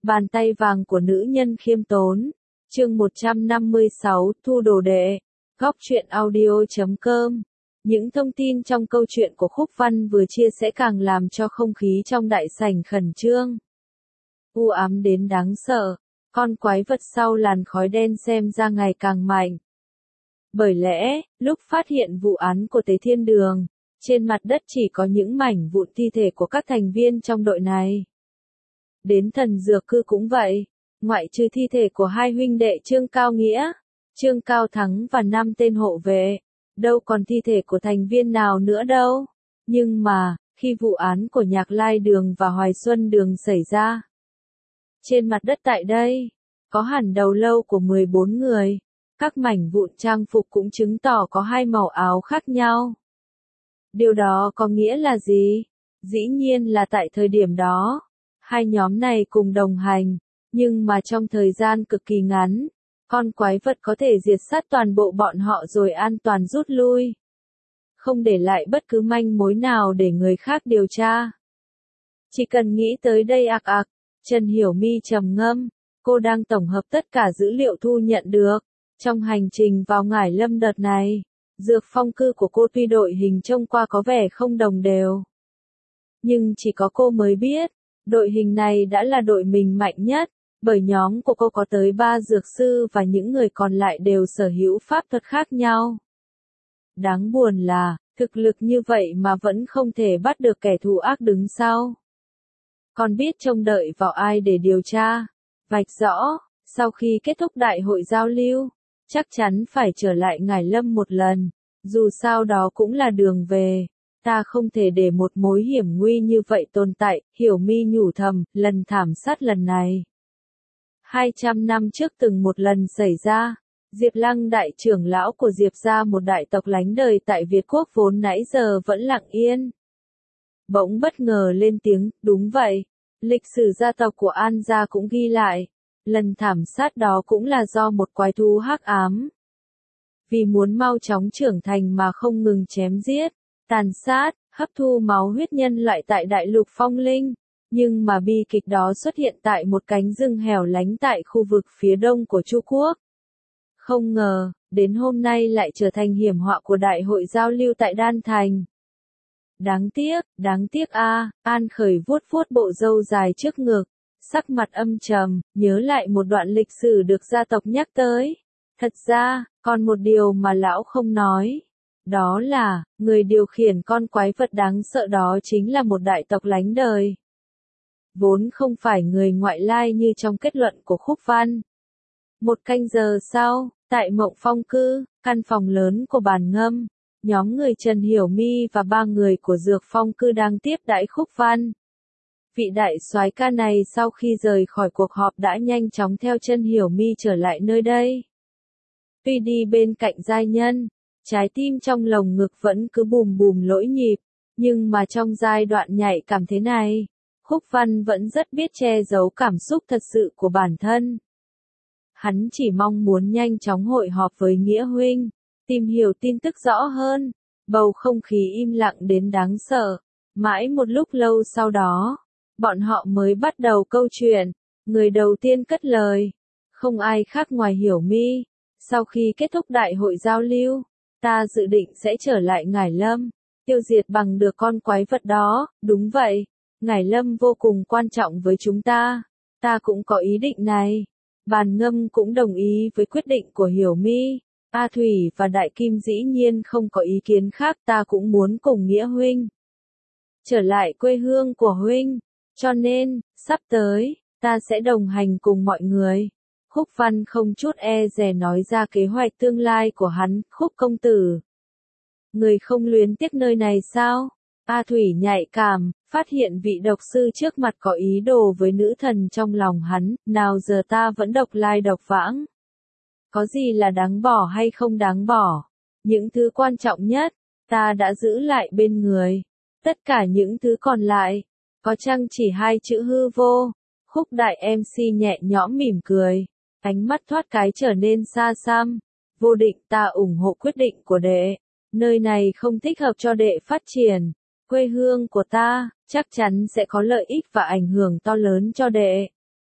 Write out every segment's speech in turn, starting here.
Bàn tay vàng của nữ nhân khiêm tốn. Chương 156, thu đồ đệ. Góc truyện audio.com. Những thông tin trong câu chuyện của Khúc Văn vừa chia sẻ càng làm cho không khí trong đại sảnh khẩn trương. U ám đến đáng sợ, con quái vật sau làn khói đen xem ra ngày càng mạnh. Bởi lẽ, lúc phát hiện vụ án của Tế Thiên Đường, trên mặt đất chỉ có những mảnh vụn thi thể của các thành viên trong đội này. Đến thần dược cư cũng vậy, ngoại trừ thi thể của hai huynh đệ Trương Cao Nghĩa, Trương Cao Thắng và 5 tên hộ vệ, đâu còn thi thể của thành viên nào nữa đâu. Nhưng mà, khi vụ án của Nhạc Lai Đường và Hoài Xuân Đường xảy ra, trên mặt đất tại đây, có hẳn đầu lâu của 14 người, các mảnh vụn trang phục cũng chứng tỏ có hai màu áo khác nhau. Điều đó có nghĩa là gì? Dĩ nhiên là tại thời điểm đó, hai nhóm này cùng đồng hành, nhưng mà trong thời gian cực kỳ ngắn, con quái vật có thể diệt sát toàn bộ bọn họ rồi an toàn rút lui. Không để lại bất cứ manh mối nào để người khác điều tra. Chỉ cần nghĩ tới đây Trần Hiểu My trầm ngâm, cô đang tổng hợp tất cả dữ liệu thu nhận được. Trong hành trình vào Ngải Lâm đợt này, dược phong cư của cô tuy đội hình trông qua có vẻ không đồng đều. Nhưng chỉ có cô mới biết, đội hình này đã là đội mình mạnh nhất, bởi nhóm của cô có tới 3 dược sư và những người còn lại đều sở hữu pháp thuật khác nhau. Đáng buồn là, thực lực như vậy mà vẫn không thể bắt được kẻ thù ác đứng sau. Còn biết trông đợi vào ai để điều tra, vạch rõ, sau khi kết thúc đại hội giao lưu, chắc chắn phải trở lại Ngải Lâm một lần, dù sao đó cũng là đường về. Ta không thể để một mối hiểm nguy như vậy tồn tại, Hiểu My nhủ thầm, lần thảm sát lần này. 200 năm trước từng một lần xảy ra, Diệp Lăng đại trưởng lão của Diệp gia, một đại tộc lánh đời tại Việt Quốc vốn nãy giờ vẫn lặng yên. Bỗng bất ngờ lên tiếng, đúng vậy, lịch sử gia tộc của An gia cũng ghi lại, lần thảm sát đó cũng là do một quái thú hắc ám. Vì muốn mau chóng trưởng thành mà không ngừng chém giết, tàn sát, hấp thu máu huyết nhân loại tại đại lục Phong Linh, nhưng mà bi kịch đó xuất hiện tại một cánh rừng hẻo lánh tại khu vực phía đông của Chu Quốc. Không ngờ, đến hôm nay lại trở thành hiểm họa của đại hội giao lưu tại Đan Thành. Đáng tiếc An Khởi vuốt vuốt bộ râu dài trước ngực, sắc mặt âm trầm, nhớ lại một đoạn lịch sử được gia tộc nhắc tới. Thật ra, còn một điều mà lão không nói. Đó là, người điều khiển con quái vật đáng sợ đó chính là một đại tộc lánh đời. Vốn không phải người ngoại lai như trong kết luận của Khúc Văn. Một canh giờ sau, tại Mộng Phong Cư, căn phòng lớn của bàn ngâm, nhóm người Trần Hiểu My và 3 người của Dược Phong Cư đang tiếp đãi Khúc Văn. Vị đại soái ca này sau khi rời khỏi cuộc họp đã nhanh chóng theo Trần Hiểu My trở lại nơi đây. Tuy đi bên cạnh giai nhân, trái tim trong lồng ngực vẫn cứ bùm bùm lỗi nhịp, nhưng mà trong giai đoạn nhạy cảm thế này, Khúc Văn vẫn rất biết che giấu cảm xúc thật sự của bản thân. Hắn chỉ mong muốn nhanh chóng hội họp với Nghĩa huynh, tìm hiểu tin tức rõ hơn. Bầu không khí im lặng đến đáng sợ. Mãi một lúc lâu sau đó, bọn họ mới bắt đầu câu chuyện. Người đầu tiên cất lời, không ai khác ngoài Hiểu My. Sau khi kết thúc đại hội giao lưu, ta dự định sẽ trở lại Ngải Lâm, tiêu diệt bằng được con quái vật đó. Đúng vậy, Ngải Lâm vô cùng quan trọng với chúng ta. Ta cũng có ý định này. Bàn ngâm cũng đồng ý với quyết định của Hiểu My. A Thủy và Đại Kim dĩ nhiên không có ý kiến khác, ta cũng muốn cùng Nghĩa huynh trở lại quê hương của huynh, cho nên, sắp tới, ta sẽ đồng hành cùng mọi người. Khúc Văn không chút e dè nói ra kế hoạch tương lai của hắn. Khúc công tử, người không luyến tiếc nơi này sao? A Thủy nhạy cảm, phát hiện vị độc sư trước mặt có ý đồ với nữ thần trong lòng hắn. Nào giờ ta vẫn độc lai độc vãng. Có gì là đáng bỏ hay không đáng bỏ? Những thứ quan trọng nhất, ta đã giữ lại bên người. Tất cả những thứ còn lại, có chăng chỉ 2 chữ hư vô? Khúc đại MC nhẹ nhõm mỉm cười, ánh mắt thoát cái trở nên xa xăm. Vô Định, ta ủng hộ quyết định của đệ. Nơi này không thích hợp cho đệ phát triển. Quê hương của ta, chắc chắn sẽ có lợi ích và ảnh hưởng to lớn cho đệ.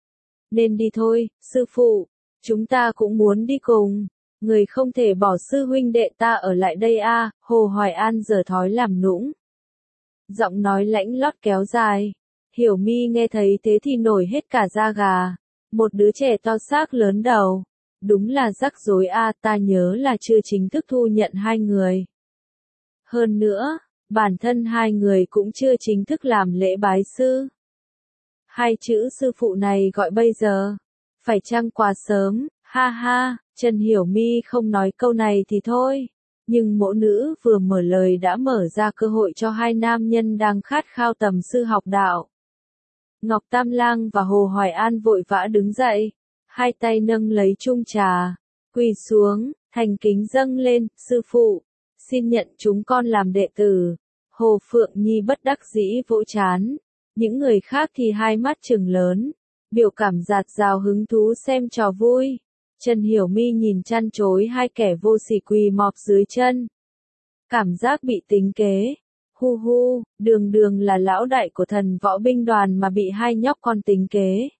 Nên đi thôi, sư phụ. Chúng ta cũng muốn đi cùng. Người không thể bỏ sư huynh đệ ta ở lại đây a. Hồ Hoài An giở thói làm nũng. Giọng nói lãnh lót kéo dài. Hiểu Mi nghe thấy thế thì nổi hết cả da gà. Một đứa trẻ to xác lớn đầu. Đúng là rắc rối a, ta nhớ là chưa chính thức thu nhận hai người. Hơn nữa, bản thân hai người cũng chưa chính thức làm lễ bái sư. Hai chữ sư phụ này gọi bây giờ. Phải chăng quá sớm, ha ha, Trần Hiểu Mi không nói câu này thì thôi. Nhưng mẫu nữ vừa mở lời đã mở ra cơ hội cho hai nam nhân đang khát khao tầm sư học đạo. Ngọc Tam Lang và Hồ Hoài An vội vã đứng dậy, hai tay nâng lấy chung trà, quỳ xuống, thành kính dâng lên, sư phụ, xin nhận chúng con làm đệ tử. Hồ Phượng Nhi bất đắc dĩ vỗ trán, những người khác thì hai mắt trừng lớn, biểu cảm dạt dào hứng thú xem trò vui. Trần Hiểu Mi nhìn chăn chối hai kẻ vô sỉ quỳ mọp dưới chân. Cảm giác bị tính kế. Hu hu, đường đường là lão đại của thần võ binh đoàn mà bị hai nhóc con tính kế.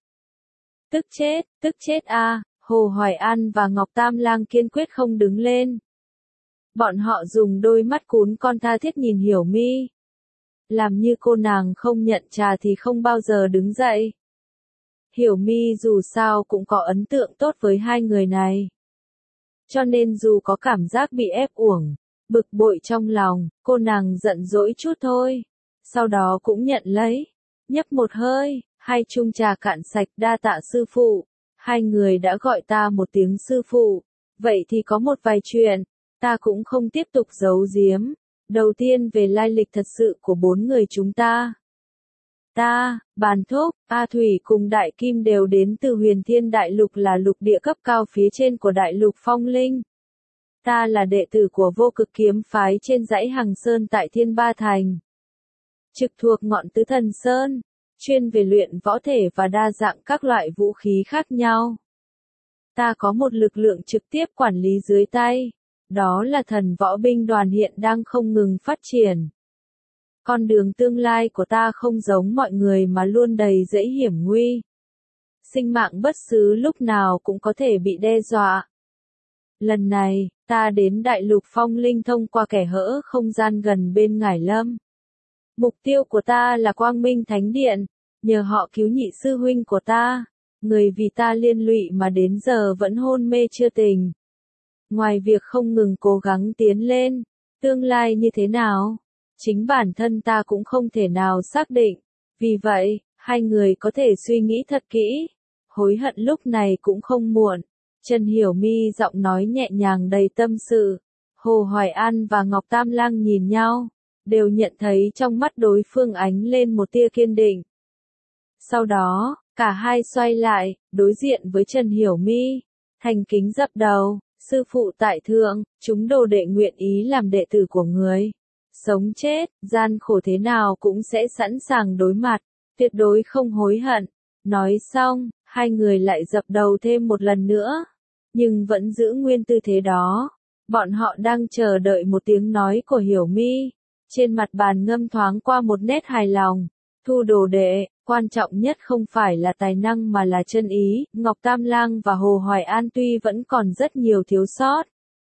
Tức chết a. Hồ Hoài An và Ngọc Tam Lang kiên quyết không đứng lên. Bọn họ dùng đôi mắt cún con tha thiết nhìn Hiểu Mi. Làm như cô nàng không nhận trà thì không bao giờ đứng dậy. Hiểu Mi dù sao cũng có ấn tượng tốt với hai người này. Cho nên dù có cảm giác bị ép uổng, bực bội trong lòng, cô nàng giận dỗi chút thôi. Sau đó cũng nhận lấy, nhấp một hơi, hai chung trà cạn sạch, đa tạ sư phụ. Hai người đã gọi ta một tiếng sư phụ. Vậy thì có một vài chuyện, ta cũng không tiếp tục giấu giếm. Đầu tiên về lai lịch thật sự của bốn người chúng ta. Ta, Bàn Thúc, A Thủy cùng Đại Kim đều đến từ Huyền Thiên Đại Lục, là lục địa cấp cao phía trên của Đại Lục Phong Linh. Ta là đệ tử của Vô Cực Kiếm phái trên dãy Hằng Sơn tại Thiên Ba Thành. Trực thuộc ngọn Tứ Thần Sơn, chuyên về luyện võ thể và đa dạng các loại vũ khí khác nhau. Ta có một lực lượng trực tiếp quản lý dưới tay. Đó là thần võ binh đoàn hiện đang không ngừng phát triển. Con đường tương lai của ta không giống mọi người mà luôn đầy dẫy hiểm nguy. Sinh mạng bất xứ lúc nào cũng có thể bị đe dọa. Lần này, ta đến Đại Lục Phong Linh thông qua kẻ hở không gian gần bên Ngải Lâm. Mục tiêu của ta là Quang Minh Thánh Điện, nhờ họ cứu nhị sư huynh của ta, người vì ta liên lụy mà đến giờ vẫn hôn mê chưa tỉnh. Ngoài việc không ngừng cố gắng tiến lên, tương lai như thế nào, chính bản thân ta cũng không thể nào xác định. Vì vậy, hai người có thể suy nghĩ thật kỹ, hối hận lúc này cũng không muộn. Trần Hiểu Mi giọng nói nhẹ nhàng đầy tâm sự. Hồ Hoài An và Ngọc Tam Lang nhìn nhau, đều nhận thấy trong mắt đối phương ánh lên một tia kiên định. Sau đó, cả hai xoay lại, đối diện với Trần Hiểu Mi, thành kính dập đầu. Sư phụ tại thượng, chúng đồ đệ nguyện ý làm đệ tử của người. Sống chết, gian khổ thế nào cũng sẽ sẵn sàng đối mặt, tuyệt đối không hối hận. Nói xong, hai người lại dập đầu thêm một lần nữa, nhưng vẫn giữ nguyên tư thế đó. Bọn họ đang chờ đợi một tiếng nói của Hiểu Mi. Trên mặt Bàn Ngâm thoáng qua một nét hài lòng. Thu đồ đệ, quan trọng nhất không phải là tài năng mà là chân ý. Ngọc Tam Lang và Hồ Hoài An tuy vẫn còn rất nhiều thiếu sót,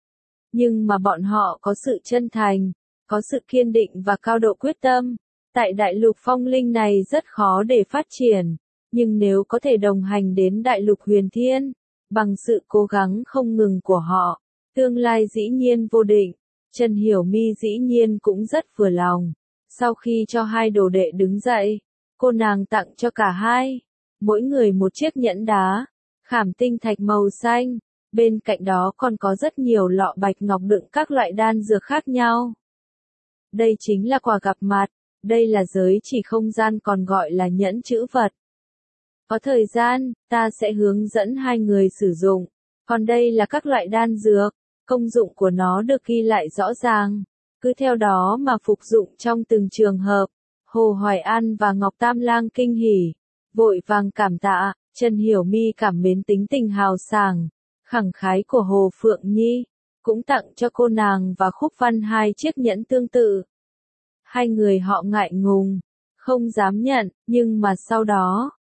nhưng mà bọn họ có sự chân thành, có sự kiên định và cao độ quyết tâm. Tại Đại Lục Phong Linh này rất khó để phát triển, nhưng nếu có thể đồng hành đến Đại Lục Huyền Thiên, bằng sự cố gắng không ngừng của họ, tương lai dĩ nhiên vô định. Trần Hiểu Mi dĩ nhiên cũng rất vừa lòng. Sau khi cho hai đồ đệ đứng dậy, cô nàng tặng cho cả hai, mỗi người một chiếc nhẫn đá, khảm tinh thạch màu xanh, bên cạnh đó còn có rất nhiều lọ bạch ngọc đựng các loại đan dược khác nhau. Đây chính là quà gặp mặt, đây là giới chỉ không gian còn gọi là nhẫn chữ vật. Có thời gian, ta sẽ hướng dẫn hai người sử dụng, còn đây là các loại đan dược, công dụng của nó được ghi lại rõ ràng. Cứ theo đó mà phục dụng trong từng trường hợp. Hồ Hoài An và Ngọc Tam Lang kinh hỉ, vội vàng cảm tạ. Trần Hiểu Mi cảm mến tính tình hào sảng, khẳng khái của Hồ Phượng Nhi, cũng tặng cho cô nàng và Khúc Văn hai chiếc nhẫn tương tự. Hai người họ ngại ngùng, không dám nhận, nhưng mà sau đó,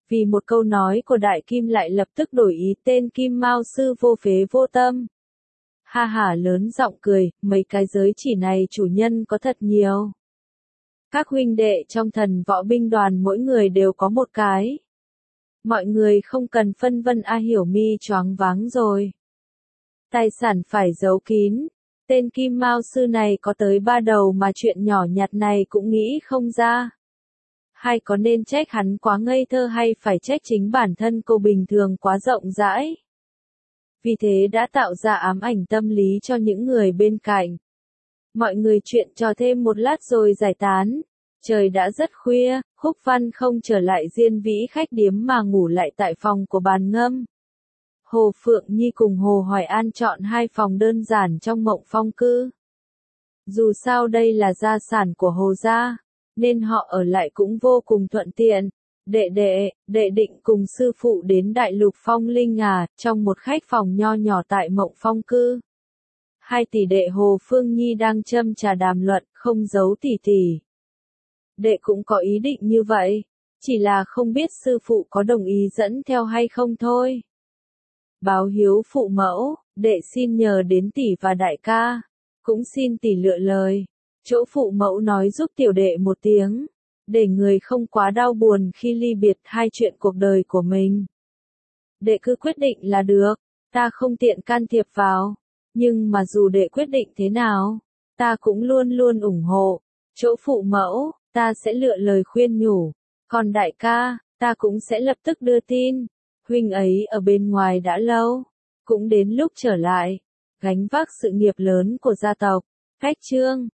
Vì một câu nói của Đại Kim lại lập tức đổi ý tên Kim Mao sư vô phế vô tâm. Ha hả lớn giọng cười, mấy cái giới chỉ này chủ nhân có thật nhiều. Các huynh đệ trong Thần Võ binh đoàn mỗi người đều có một cái. Mọi người không cần phân vân. A Hiểu Mi choáng váng rồi. Tài sản phải giấu kín. Tên Kim Mao sư này có tới 3 đầu mà chuyện nhỏ nhặt này cũng nghĩ không ra. Hay có nên trách hắn quá ngây thơ hay phải trách chính bản thân cô bình thường quá rộng rãi? Vì thế đã tạo ra ám ảnh tâm lý cho những người bên cạnh. Mọi người chuyện trò thêm một lát rồi giải tán. Trời đã rất khuya, Khúc Văn không trở lại Diên Vĩ khách điếm mà ngủ lại tại phòng của Bàn Ngâm. Hồ Phượng Nhi cùng Hồ Hoài An chọn 2 phòng đơn giản trong Mộng Phong cư. Dù sao đây là gia sản của Hồ gia, nên họ ở lại cũng vô cùng thuận tiện. Đệ định cùng sư phụ đến Đại Lục Phong Linh trong một khách phòng nho nhỏ tại Mộng Phong cư. 2 tỷ đệ Hồ Phương Nhi đang châm trà đàm luận, không giấu tỷ tỷ. Đệ cũng có ý định như vậy, chỉ là không biết sư phụ có đồng ý dẫn theo hay không thôi. Báo hiếu phụ mẫu, đệ xin nhờ đến tỷ và đại ca, cũng xin tỷ lựa lời. Chỗ phụ mẫu nói giúp tiểu đệ một tiếng, để người không quá đau buồn khi ly biệt hai chuyện cuộc đời của mình. Đệ cứ quyết định là được, ta không tiện can thiệp vào, nhưng mà dù đệ quyết định thế nào, ta cũng luôn luôn ủng hộ. Chỗ phụ mẫu, ta sẽ lựa lời khuyên nhủ, còn đại ca, ta cũng sẽ lập tức đưa tin. Huynh ấy ở bên ngoài đã lâu, cũng đến lúc trở lại, gánh vác sự nghiệp lớn của gia tộc. Khách chương